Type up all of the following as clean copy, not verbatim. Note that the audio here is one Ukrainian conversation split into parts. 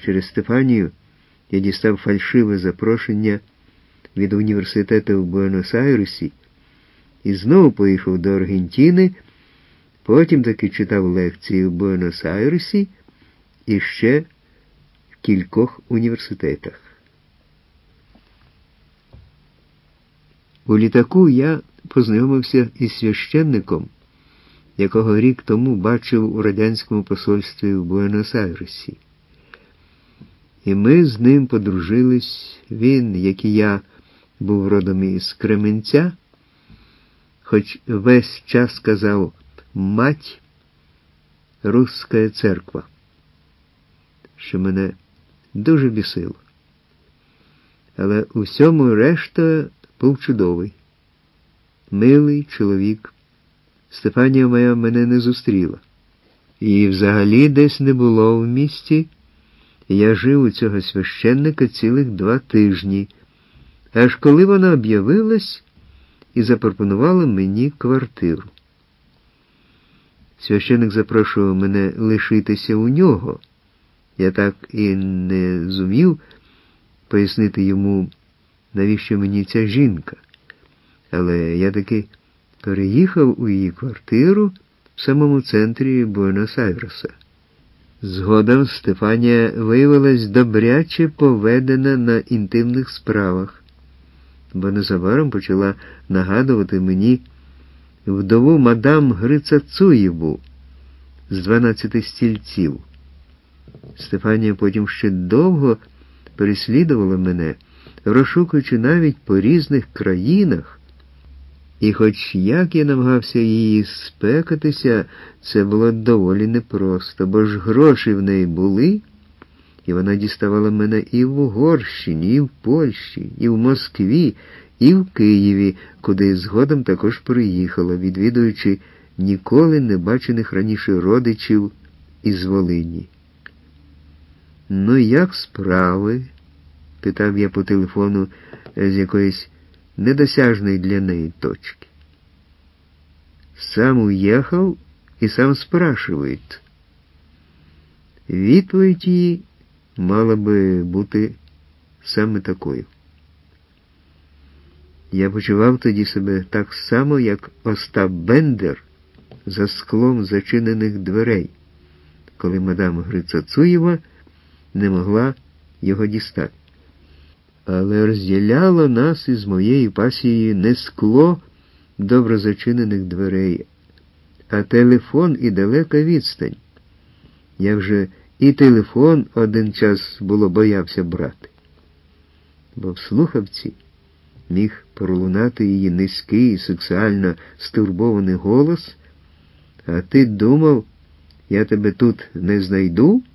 Через Стефанію я дістав фальшиве запрошення від університету в Буенос-Айресі і знову поїхав до Аргентини, потім таки читав лекції в Буенос-Айресі і ще в кількох університетах. У літаку я познайомився із священником, якого рік тому бачив у радянському посольстві в Буенос-Айресі. І ми з ним подружились. Він, як і я, був родом із Кременця, хоч весь час казав «мать, русская церква», що мене дуже бісило. Але у всьому решта був чудовий, милий чоловік. Стефанія моя мене не зустріла. І взагалі десь не було в місті. Я жив у цього священника цілих 2 тижні, аж коли вона об'явилась і запропонувала мені квартиру. Священик запрошував мене лишитися у нього. Я так і не зумів пояснити йому, навіщо мені ця жінка. Але я таки переїхав у її квартиру в самому центрі Буенос-Айреса. Згодом Стефанія виявилась добряче поведена на інтимних справах, бо незабаром почала нагадувати мені вдову мадам Грицацуєву з 12 стільців. Стефанія потім ще довго переслідувала мене, розшукуючи навіть по різних країнах. І хоч як я намагався її спекатися, це було доволі непросто, бо ж гроші в неї були, і вона діставала мене і в Угорщині, і в Польщі, і в Москві, і в Києві, куди згодом також приїхала, відвідуючи ніколи не бачених раніше родичів із Волині. «Ну, як справи?» – питав я по телефону з якоїсь недосяжної для неї точки. Сам уехал и сам спрашивает. Відповідь її мала би бути саме такою. Я почував тоді себе так само, як Остап Бендер за склом зачинених дверей, коли мадам Грицацуєва не могла його дістати. Але розділяло нас із моєю пасією не скло добре зачинених дверей, а телефон і далека відстань. Я вже і телефон один час було боявся брати, бо в слухавці міг пролунати її низький, сексуально стурбований голос: «А ти думав, я тебе тут не знайду?»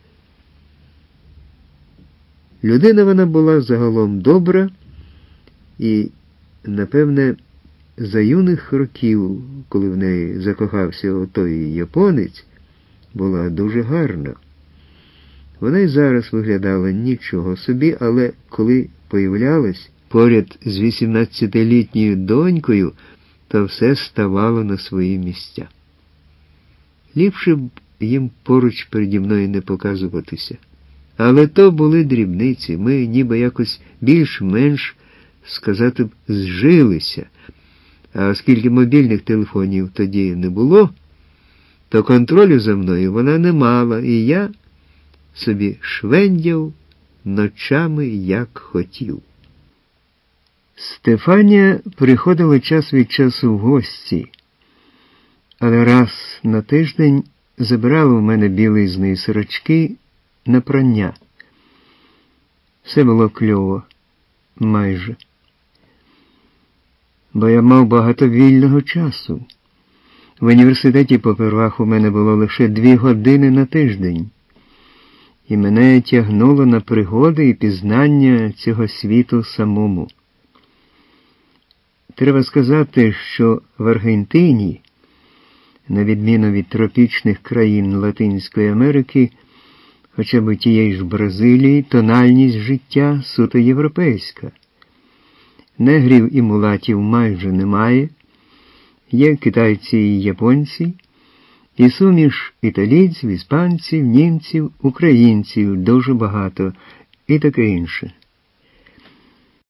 Людина вона була загалом добра і, напевне, за юних років, коли в неї закохався отой японець, була дуже гарна. Вона й зараз виглядала нічого собі, але коли появлялась поряд з 18-літньою донькою, то все ставало на свої місця. Ліпше б їм поруч переді мною не показуватися. Але то були дрібниці, ми ніби якось більш-менш, сказати б, зжилися. А оскільки мобільних телефонів тоді не було, то контролю за мною вона не мала, і я собі швендяв ночами, як хотів. Стефанія приходила час від часу в гості, але раз на тиждень забирала у мене білизни і сорочки на прання. Все було кльово. Майже. Бо я мав багато вільного часу. В університеті попервах у мене було лише 2 години на тиждень. І мене тягнуло на пригоди і пізнання цього світу самому. Треба сказати, що в Аргентині, на відміну від тропічних країн Латинської Америки, хоча б тієї ж Бразилії, тональність життя суто європейська. Негрів і мулатів майже немає, є китайці і японці, І суміш італійців, іспанців, німців, українців дуже багато, і таке інше.